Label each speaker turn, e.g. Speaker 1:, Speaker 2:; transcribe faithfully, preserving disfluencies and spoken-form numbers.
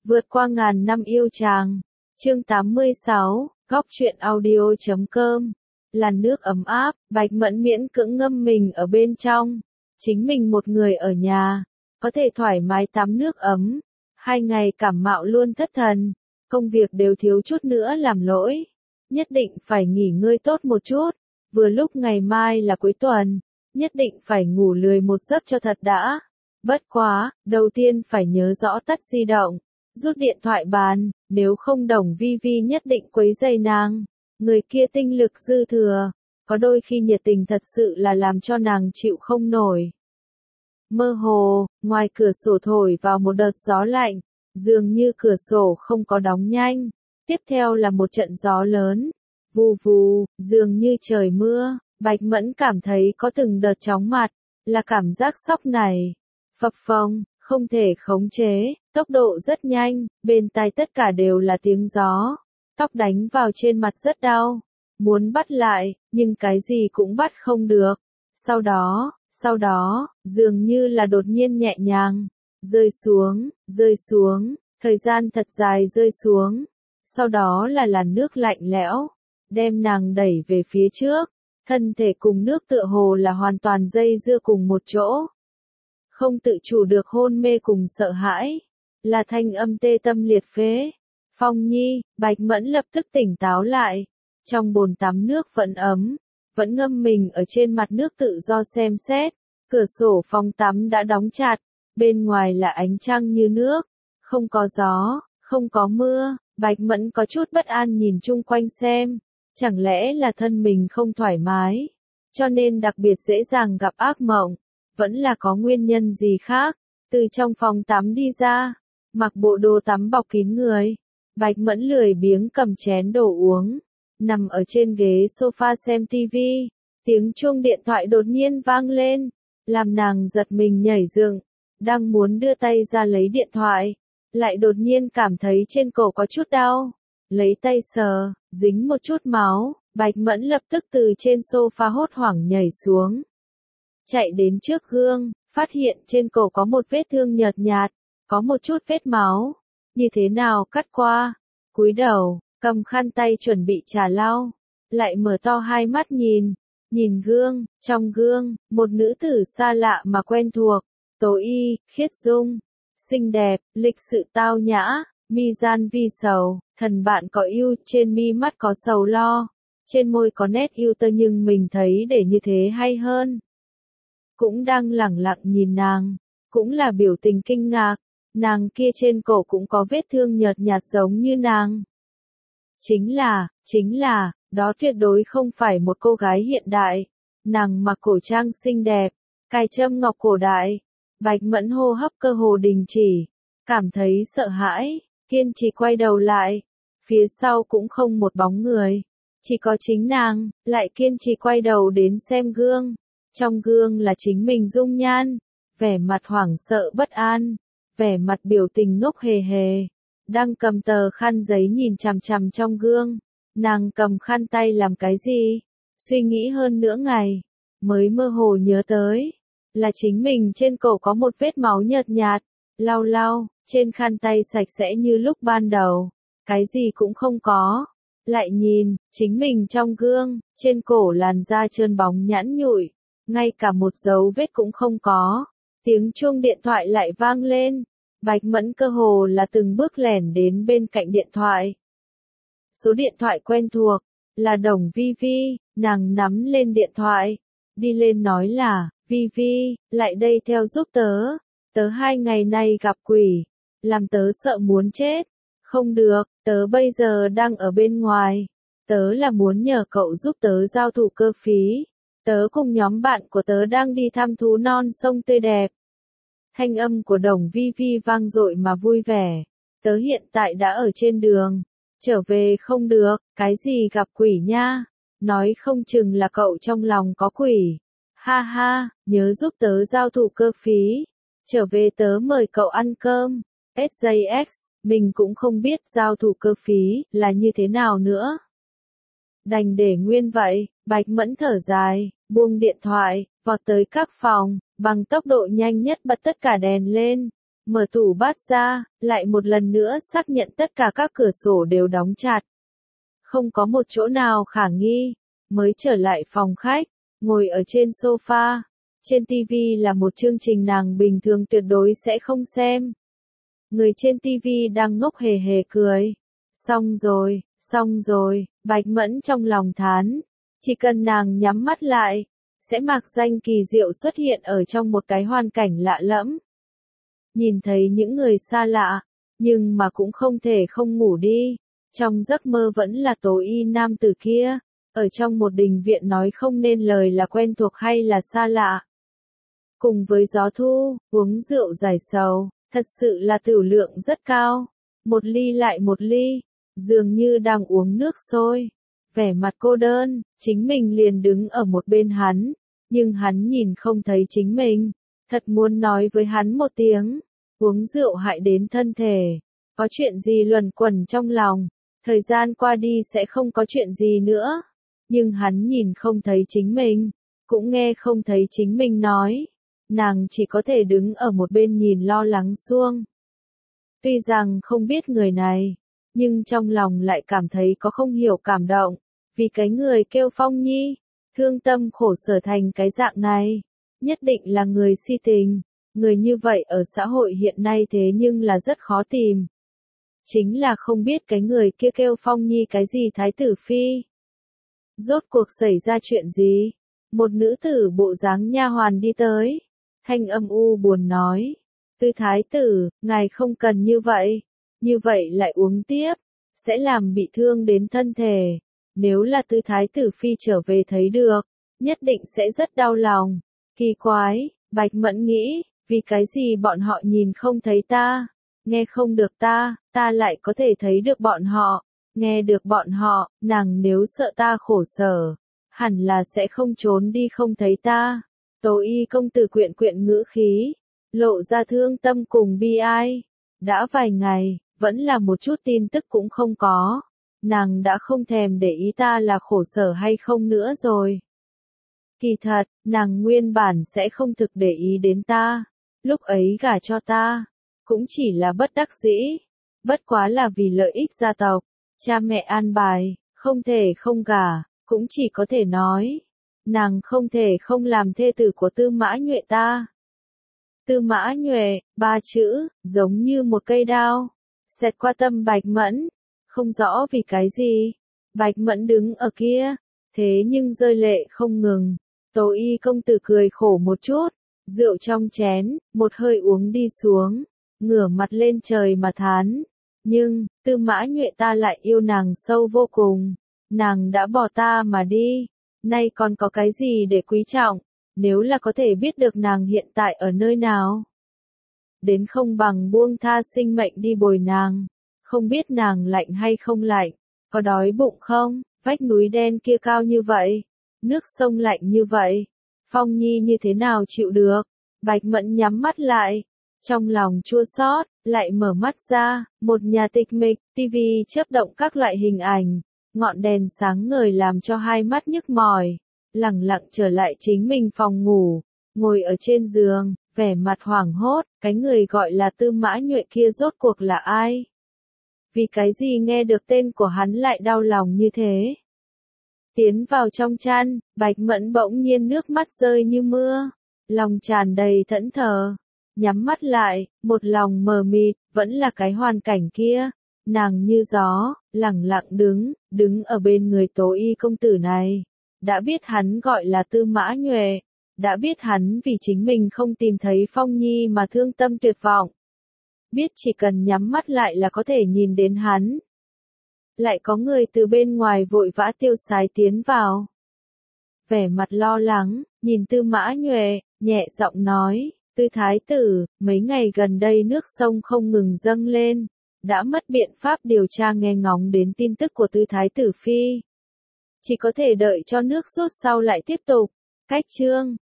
Speaker 1: Vượt qua ngàn năm yêu chàng. Chương tám mươi sáu, góc truyện audio chấm com. Làn nước ấm áp, Bạch Mẫn miễn cưỡng ngâm mình ở bên trong. Chính mình một người ở nhà, có thể thoải mái tắm nước ấm. Hai ngày cảm mạo luôn thất thần, công việc đều thiếu chút nữa làm lỗi. Nhất định phải nghỉ ngơi tốt một chút, vừa lúc ngày mai là cuối tuần, nhất định phải ngủ lười một giấc cho thật đã. Bất quá, đầu tiên phải nhớ rõ tắt di động, rút điện thoại bàn, nếu không Đồng Vi Vi nhất định quấy rầy nàng. Người kia tinh lực dư thừa, có đôi khi nhiệt tình thật sự là làm cho nàng chịu không nổi. Mơ hồ, ngoài cửa sổ thổi vào một đợt gió lạnh, dường như cửa sổ không có đóng nhanh. Tiếp theo là một trận gió lớn, vù vù, dường như trời mưa. Bạch Mẫn cảm thấy có từng đợt chóng mặt, là cảm giác sốc này. Phập phồng, không thể khống chế, tốc độ rất nhanh, bên tai tất cả đều là tiếng gió. Tóc đánh vào trên mặt rất đau, muốn bắt lại, nhưng cái gì cũng bắt không được. Sau đó, sau đó, dường như là đột nhiên nhẹ nhàng, rơi xuống, rơi xuống, thời gian thật dài rơi xuống. Sau đó là làn nước lạnh lẽo, đem nàng đẩy về phía trước, thân thể cùng nước tựa hồ là hoàn toàn dây dưa cùng một chỗ. Không tự chủ được hôn mê cùng sợ hãi, là thanh âm tê tâm liệt phế. Phong Nhi, Bạch Mẫn lập tức tỉnh táo lại, trong bồn tắm nước vẫn ấm, vẫn ngâm mình ở trên mặt nước tự do xem xét, cửa sổ phòng tắm đã đóng chặt, bên ngoài là ánh trăng như nước, không có gió, không có mưa. Bạch Mẫn có chút bất an nhìn chung quanh xem, chẳng lẽ là thân mình không thoải mái, cho nên đặc biệt dễ dàng gặp ác mộng, vẫn là có nguyên nhân gì khác. Từ trong phòng tắm đi ra, mặc bộ đồ tắm bọc kín người, Bạch Mẫn lười biếng cầm chén đồ uống, nằm ở trên ghế sofa xem tivi, tiếng chuông điện thoại đột nhiên vang lên, làm nàng giật mình nhảy dựng, đang muốn đưa tay ra lấy điện thoại, lại đột nhiên cảm thấy trên cổ có chút đau, lấy tay sờ, dính một chút máu. Bạch Mẫn lập tức từ trên sofa hốt hoảng nhảy xuống, chạy đến trước gương, phát hiện trên cổ có một vết thương nhợt nhạt, có một chút vết máu, như thế nào cắt qua. Cúi đầu, cầm khăn tay chuẩn bị trà lau, lại mở to hai mắt nhìn, nhìn gương, trong gương, một nữ tử xa lạ mà quen thuộc, Tố Y, khiết dung, xinh đẹp, lịch sự tao nhã, mi gian vi sầu, thần bạn có yêu, trên mi mắt có sầu lo, trên môi có nét yêu tơ, nhưng mình thấy để như thế hay hơn. Cũng đang lẳng lặng nhìn nàng, cũng là biểu tình kinh ngạc, nàng kia trên cổ cũng có vết thương nhợt nhạt giống như nàng. Chính là, chính là, đó tuyệt đối không phải một cô gái hiện đại, nàng mặc cổ trang xinh đẹp, cài châm ngọc cổ đại. Bạch Mẫn hô hấp cơ hồ đình chỉ, cảm thấy sợ hãi, kiên trì quay đầu lại, phía sau cũng không một bóng người, chỉ có chính nàng, lại kiên trì quay đầu đến xem gương. Trong gương là chính mình dung nhan, vẻ mặt hoảng sợ bất an, vẻ mặt biểu tình ngốc hề hề, đang cầm tờ khăn giấy nhìn chằm chằm trong gương. Nàng cầm khăn tay làm cái gì? Suy nghĩ hơn nửa ngày, mới mơ hồ nhớ tới, là chính mình trên cổ có một vết máu nhợt nhạt, lau lau, trên khăn tay sạch sẽ như lúc ban đầu, cái gì cũng không có. Lại nhìn, chính mình trong gương, trên cổ làn da trơn bóng nhẵn nhụi, ngay cả một dấu vết cũng không có. Tiếng chuông điện thoại lại vang lên, Bạch Mẫn cơ hồ là từng bước lẻn đến bên cạnh điện thoại. Số điện thoại quen thuộc, là Đồng Vi Vi, nàng nắm lên điện thoại, đi lên nói là, Vi Vi, lại đây theo giúp tớ, tớ hai ngày nay gặp quỷ, làm tớ sợ muốn chết. Không được, tớ bây giờ đang ở bên ngoài, tớ là muốn nhờ cậu giúp tớ giao thủ cơ phí, tớ cùng nhóm bạn của tớ đang đi thăm thú non sông tươi đẹp. Thanh âm của Đồng Vi Vi vang dội mà vui vẻ, tớ hiện tại đã ở trên đường, trở về không được. Cái gì gặp quỷ nha, nói không chừng là cậu trong lòng có quỷ. Ha ha, nhớ giúp tớ giao thủ cơ phí, trở về tớ mời cậu ăn cơm. ét gi ích, mình cũng không biết giao thủ cơ phí là như thế nào nữa. Đành để nguyên vậy. Bạch Mẫn thở dài, buông điện thoại, vọt tới các phòng, bằng tốc độ nhanh nhất bật tất cả đèn lên, mở tủ bát ra, lại một lần nữa xác nhận tất cả các cửa sổ đều đóng chặt. Không có một chỗ nào khả nghi, mới trở lại phòng khách, ngồi ở trên sofa. Trên ti vi là một chương trình nàng bình thường tuyệt đối sẽ không xem. Người trên ti vi đang ngốc hề hề cười. Xong rồi, xong rồi, Bạch Mẫn trong lòng thán. Chỉ cần nàng nhắm mắt lại, sẽ mạc danh kỳ diệu xuất hiện ở trong một cái hoàn cảnh lạ lẫm. Nhìn thấy những người xa lạ, nhưng mà cũng không thể không ngủ đi. Trong giấc mơ vẫn là Tố Y nam tử kia, ở trong một đình viện nói không nên lời là quen thuộc hay là xa lạ. Cùng với gió thu, uống rượu giải sầu, thật sự là tửu lượng rất cao. Một ly lại một ly, dường như đang uống nước sôi. Vẻ mặt cô đơn, chính mình liền đứng ở một bên hắn, nhưng hắn nhìn không thấy chính mình. Thật muốn nói với hắn một tiếng, uống rượu hại đến thân thể. Có chuyện gì luẩn quẩn trong lòng, thời gian qua đi sẽ không có chuyện gì nữa. Nhưng hắn nhìn không thấy chính mình, cũng nghe không thấy chính mình nói. Nàng chỉ có thể đứng ở một bên nhìn lo lắng xuông. Tuy rằng không biết người này, nhưng trong lòng lại cảm thấy có không hiểu cảm động. Vì cái người kêu Phong Nhi, thương tâm khổ sở thành cái dạng này, nhất định là người si tình. Người như vậy ở xã hội hiện nay thế nhưng là rất khó tìm. Chính là không biết cái người kia kêu Phong Nhi cái gì thái tử phi. Rốt cuộc xảy ra chuyện gì? Một nữ tử bộ dáng nha hoàn đi tới. Thanh âm u buồn nói. Tư thái tử, ngài không cần như vậy. Như vậy lại uống tiếp, sẽ làm bị thương đến thân thể. Nếu là tư thái tử phi trở về thấy được, nhất định sẽ rất đau lòng. Kỳ quái, Bạch Mẫn nghĩ, vì cái gì bọn họ nhìn không thấy ta, nghe không được ta, ta lại có thể thấy được bọn họ, nghe được bọn họ, nàng nếu sợ ta khổ sở, hẳn là sẽ không trốn đi không thấy ta. Tố Y công tử quyện quyện ngữ khí, lộ ra thương tâm cùng bi ai. Đã vài ngày, vẫn là một chút tin tức cũng không có. Nàng đã không thèm để ý ta là khổ sở hay không nữa rồi. Kỳ thật, nàng nguyên bản sẽ không thực để ý đến ta. Lúc ấy gả cho ta, cũng chỉ là bất đắc dĩ. Bất quá là vì lợi ích gia tộc, cha mẹ an bài, không thể không gả, cũng chỉ có thể nói. Nàng không thể không làm thê tử của Tư Mã Nhuệ ta. Tư Mã Nhuệ, ba chữ, giống như một cây đao, xẹt qua tâm Bạch Mẫn. Không rõ vì cái gì, Bạch Mẫn đứng ở kia, thế nhưng rơi lệ không ngừng. Tố Y công tử cười khổ một chút, rượu trong chén, một hơi uống đi xuống, ngửa mặt lên trời mà thán. Nhưng, Tư Mã Nhuệ ta lại yêu nàng sâu vô cùng, nàng đã bỏ ta mà đi, nay còn có cái gì để quý trọng, nếu là có thể biết được nàng hiện tại ở nơi nào. Đến không bằng buông tha sinh mệnh đi bồi nàng. Không biết nàng lạnh hay không lạnh, có đói bụng không, vách núi đen kia cao như vậy, nước sông lạnh như vậy, Phong Nhi như thế nào chịu được. Bạch Mẫn nhắm mắt lại, trong lòng chua xót, lại mở mắt ra, một nhà tịch mịch, tivi chớp động các loại hình ảnh, ngọn đèn sáng ngời làm cho hai mắt nhức mỏi, lẳng lặng trở lại chính mình phòng ngủ, ngồi ở trên giường, vẻ mặt hoảng hốt, cái người gọi là Tư Mã Nhuệ kia rốt cuộc là ai? Vì cái gì nghe được tên của hắn lại đau lòng như thế? Tiến vào trong chăn, Bạch Mẫn bỗng nhiên nước mắt rơi như mưa, lòng tràn đầy thẫn thờ, nhắm mắt lại, một lòng mờ mịt, vẫn là cái hoàn cảnh kia, nàng như gió, lẳng lặng đứng, đứng ở bên người Tố Y công tử này, đã biết hắn gọi là Tư Mã Nhuệ, đã biết hắn vì chính mình không tìm thấy Phong Nhi mà thương tâm tuyệt vọng. Biết chỉ cần nhắm mắt lại là có thể nhìn đến hắn. Lại có người từ bên ngoài vội vã tiêu sái tiến vào. Vẻ mặt lo lắng, nhìn Tư Mã Nhuệ, nhẹ giọng nói, Tư thái tử, mấy ngày gần đây nước sông không ngừng dâng lên, đã mất biện pháp điều tra nghe ngóng đến tin tức của Tư thái tử phi. Chỉ có thể đợi cho nước rút sau lại tiếp tục. Cách chương